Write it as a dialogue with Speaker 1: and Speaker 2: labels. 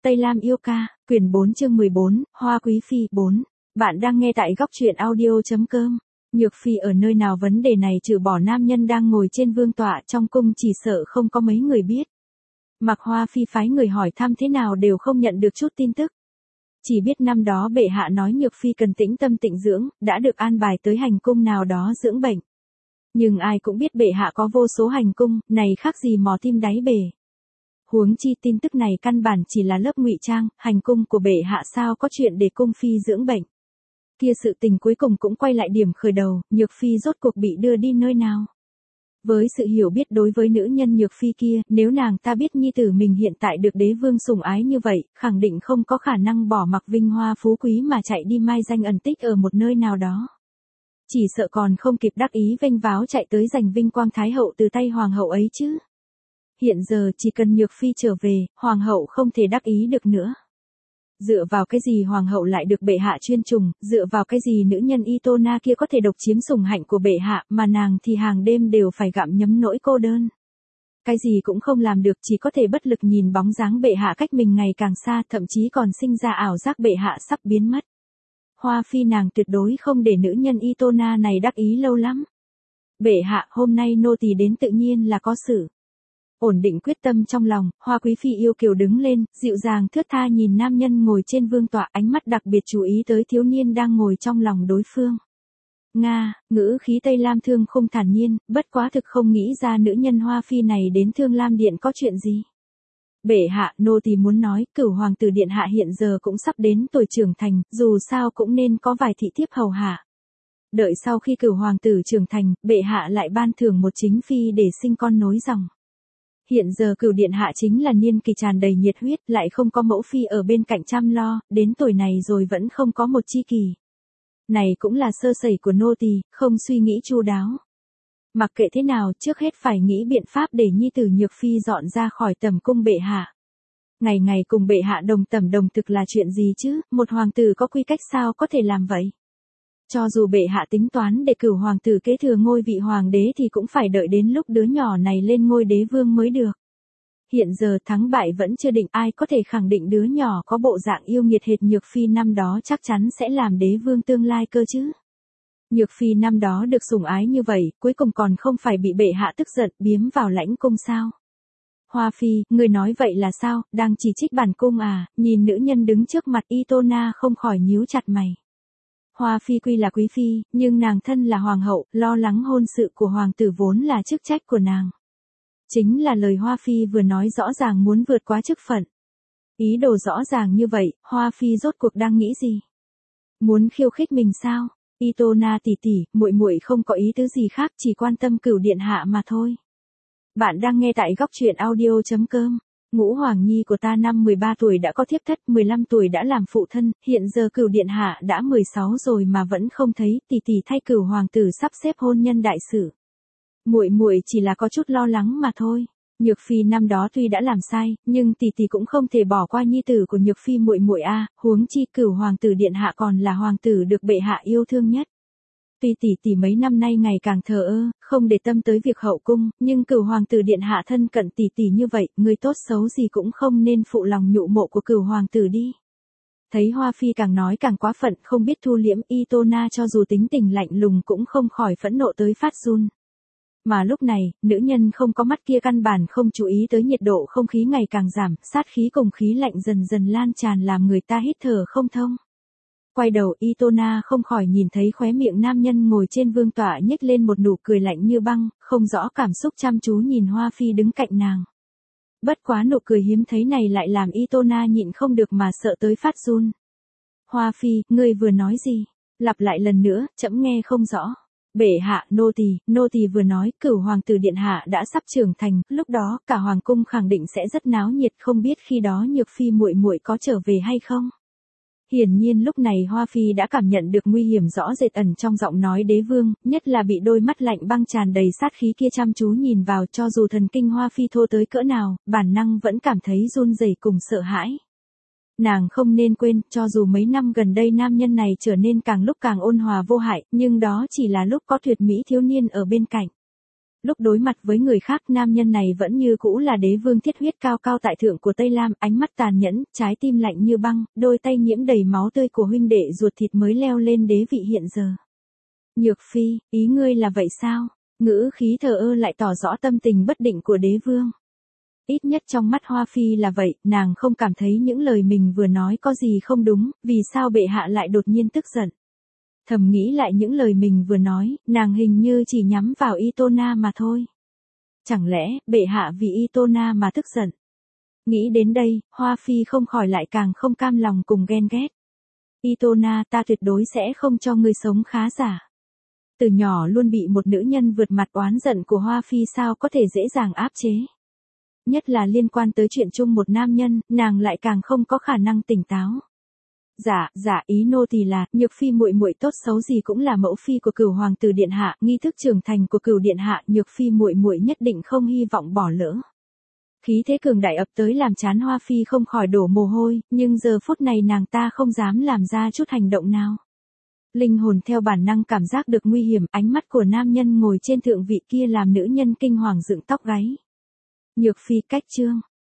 Speaker 1: Tây Lam yêu ca, quyển 4 chương 14, Hoa Quý Phi 4. Bạn đang nghe tại góc truyện audio.com. Nhược Phi ở nơi nào vấn đề này trừ bỏ nam nhân đang ngồi trên vương tọa trong cung chỉ sợ không có mấy người biết. Mặc Hoa Phi phái người hỏi thăm thế nào đều không nhận được chút tin tức. Chỉ biết năm đó bệ hạ nói Nhược Phi cần tĩnh tâm tịnh dưỡng, đã được an bài tới hành cung nào đó dưỡng bệnh. Nhưng ai cũng biết bệ hạ có vô số hành cung, này khác gì mò tim đáy bể. Huống chi tin tức này căn bản chỉ là lớp ngụy trang, hành cung của bệ hạ sao có chuyện để cung phi dưỡng bệnh. Kia sự tình cuối cùng cũng quay lại điểm khởi đầu, Nhược Phi rốt cuộc bị đưa đi nơi nào. Với sự hiểu biết đối với nữ nhân Nhược Phi kia, nếu nàng ta biết nhi tử mình hiện tại được đế vương sủng ái như vậy, khẳng định không có khả năng bỏ mặc vinh hoa phú quý mà chạy đi mai danh ẩn tích ở một nơi nào đó. Chỉ sợ còn không kịp đắc ý vênh váo chạy tới giành vinh quang thái hậu từ tay hoàng hậu ấy chứ. Hiện giờ chỉ cần Nhược Phi trở về, hoàng hậu không thể đắc ý được nữa. Dựa vào cái gì hoàng hậu lại được bệ hạ chuyên trùng, dựa vào cái gì nữ nhân Itona kia có thể độc chiếm sủng hạnh của bệ hạ mà nàng thì hàng đêm đều phải gặm nhấm nỗi cô đơn. Cái gì cũng không làm được, chỉ có thể bất lực nhìn bóng dáng bệ hạ cách mình ngày càng xa, thậm chí còn sinh ra ảo giác bệ hạ sắp biến mất. Hoa Phi nàng tuyệt đối không để nữ nhân Itona này đắc ý lâu lắm. Bệ hạ, hôm nay nô tỳ đến tự nhiên là có sự. Ổn định quyết tâm trong lòng, Hoa Quý Phi yêu kiều đứng lên, dịu dàng thướt tha nhìn nam nhân ngồi trên vương tọa, ánh mắt đặc biệt chú ý tới thiếu niên đang ngồi trong lòng đối phương. Nga, ngữ khí Tây Lam Thương không thản nhiên, bất quá thực không nghĩ ra nữ nhân Hoa Phi này đến Thương Lam Điện có chuyện gì. Bệ hạ, nô tỳ muốn nói, Cửu hoàng tử điện hạ hiện giờ cũng sắp đến tuổi trưởng thành, dù sao cũng nên có vài thị thiếp hầu hạ. Đợi sau khi Cửu hoàng tử trưởng thành, bệ hạ lại ban thưởng một chính phi để sinh con nối dòng. Hiện giờ Cửu điện hạ chính là niên kỳ tràn đầy nhiệt huyết, lại không có mẫu phi ở bên cạnh chăm lo, đến tuổi này rồi vẫn không có một chi kỳ. Này cũng là sơ sẩy của nô tỳ, không suy nghĩ chu đáo. Mặc kệ thế nào, trước hết phải nghĩ biện pháp để nhi tử Nhược Phi dọn ra khỏi tầm cung bệ hạ. Ngày ngày cùng bệ hạ đồng tầm đồng thực là chuyện gì chứ, một hoàng tử có quy cách sao có thể làm vậy? Cho dù bệ hạ tính toán để Cửu hoàng tử kế thừa ngôi vị hoàng đế thì cũng phải đợi đến lúc đứa nhỏ này lên ngôi đế vương mới được. Hiện giờ thắng bại vẫn chưa định, ai có thể khẳng định đứa nhỏ có bộ dạng yêu nghiệt hệt Nhược Phi năm đó chắc chắn sẽ làm đế vương tương lai cơ chứ. Nhược Phi năm đó được sủng ái như vậy, cuối cùng còn không phải bị bệ hạ tức giận biếm vào lãnh cung sao? Hoa Phi, người nói vậy là sao, đang chỉ trích bản cung à? Nhìn nữ nhân đứng trước mặt Itona không khỏi nhíu chặt mày. Hoa Phi quy là quý phi, nhưng nàng thân là hoàng hậu, lo lắng hôn sự của hoàng tử vốn là chức trách của nàng. Chính là lời Hoa Phi vừa nói rõ ràng muốn vượt quá chức phận. Ý đồ rõ ràng như vậy, Hoa Phi rốt cuộc đang nghĩ gì? Muốn khiêu khích mình sao? Itona tỷ tỷ, muội muội không có ý tứ gì khác, chỉ quan tâm Cửu điện hạ mà thôi. Bạn đang nghe tại góc truyện audio.com. Ngũ Hoàng Nhi của ta năm 13 tuổi đã có thiếp thất, 15 tuổi đã làm phụ thân, hiện giờ Cửu điện hạ đã 16 rồi mà vẫn không thấy, tỷ tỷ thay Cửu hoàng tử sắp xếp hôn nhân đại sự. Muội muội chỉ là có chút lo lắng mà thôi. Nhược Phi năm đó tuy đã làm sai, nhưng tỷ tỷ cũng không thể bỏ qua nhi tử của Nhược Phi muội muội a, huống chi Cửu hoàng tử điện hạ còn là hoàng tử được bệ hạ yêu thương nhất. Tuy tỷ tỷ mấy năm nay ngày càng thờ ơ, không để tâm tới việc hậu cung, nhưng Cửu hoàng tử điện hạ thân cận tỷ tỷ như vậy, người tốt xấu gì cũng không nên phụ lòng nhụ mộ của Cửu hoàng tử đi. Thấy Hoa Phi càng nói càng quá phận, không biết thu liễm, Itona cho dù tính tình lạnh lùng cũng không khỏi phẫn nộ tới phát run. Mà lúc này, nữ nhân không có mắt kia căn bản không chú ý tới nhiệt độ không khí ngày càng giảm, sát khí cùng khí lạnh dần dần lan tràn làm người ta hít thở không thông. Quay đầu Itona không khỏi nhìn thấy khóe miệng nam nhân ngồi trên vương tọa nhếch lên một nụ cười lạnh như băng, không rõ cảm xúc chăm chú nhìn Hoa Phi đứng cạnh nàng. Bất quá nụ cười hiếm thấy này lại làm Itona nhịn không được mà sợ tới phát run. Hoa Phi, ngươi vừa nói gì? Lặp lại lần nữa, trẫm nghe không rõ. Bệ hạ, nô tỳ vừa nói, Cửu hoàng tử điện hạ đã sắp trưởng thành, lúc đó cả hoàng cung khẳng định sẽ rất náo nhiệt, không biết khi đó Nhược Phi muội muội có trở về hay không? Hiển nhiên lúc này Hoa Phi đã cảm nhận được nguy hiểm rõ rệt ẩn trong giọng nói đế vương, nhất là bị đôi mắt lạnh băng tràn đầy sát khí kia chăm chú nhìn vào, cho dù thần kinh Hoa Phi thô tới cỡ nào, bản năng vẫn cảm thấy run rẩy cùng sợ hãi. Nàng không nên quên, cho dù mấy năm gần đây nam nhân này trở nên càng lúc càng ôn hòa vô hại, nhưng đó chỉ là lúc có tuyệt mỹ thiếu niên ở bên cạnh. Lúc đối mặt với người khác, nam nhân này vẫn như cũ là đế vương thiết huyết cao cao tại thượng của Tây Lam, ánh mắt tàn nhẫn, trái tim lạnh như băng, đôi tay nhiễm đầy máu tươi của huynh đệ ruột thịt mới leo lên đế vị hiện giờ. Nhược phi, ý ngươi là vậy sao? Ngữ khí thờ ơ lại tỏ rõ tâm tình bất định của đế vương. Ít nhất trong mắt Hoa Phi là vậy, nàng không cảm thấy những lời mình vừa nói có gì không đúng, vì sao bệ hạ lại đột nhiên tức giận. Thầm nghĩ lại những lời mình vừa nói, nàng hình như chỉ nhắm vào Itona mà thôi. Chẳng lẽ, bệ hạ vì Itona mà tức giận? Nghĩ đến đây, Hoa Phi không khỏi lại càng không cam lòng cùng ghen ghét. Itona, ta tuyệt đối sẽ không cho ngươi sống khá giả. Từ nhỏ luôn bị một nữ nhân vượt mặt oán giận của Hoa Phi sao có thể dễ dàng áp chế. Nhất là liên quan tới chuyện chung một nam nhân, nàng lại càng không có khả năng tỉnh táo. Dạ, ý nô tỳ là, Nhược phi muội muội tốt xấu gì cũng là mẫu phi của Cửu hoàng tử điện hạ, nghi thức trưởng thành của Cửu điện hạ, Nhược phi muội muội nhất định không hy vọng bỏ lỡ. Khí thế cường đại ập tới làm chán Hoa Phi không khỏi đổ mồ hôi, nhưng giờ phút này nàng ta không dám làm ra chút hành động nào. Linh hồn theo bản năng cảm giác được nguy hiểm, ánh mắt của nam nhân ngồi trên thượng vị kia làm nữ nhân kinh hoàng dựng tóc gáy. Nhược phi cách chương.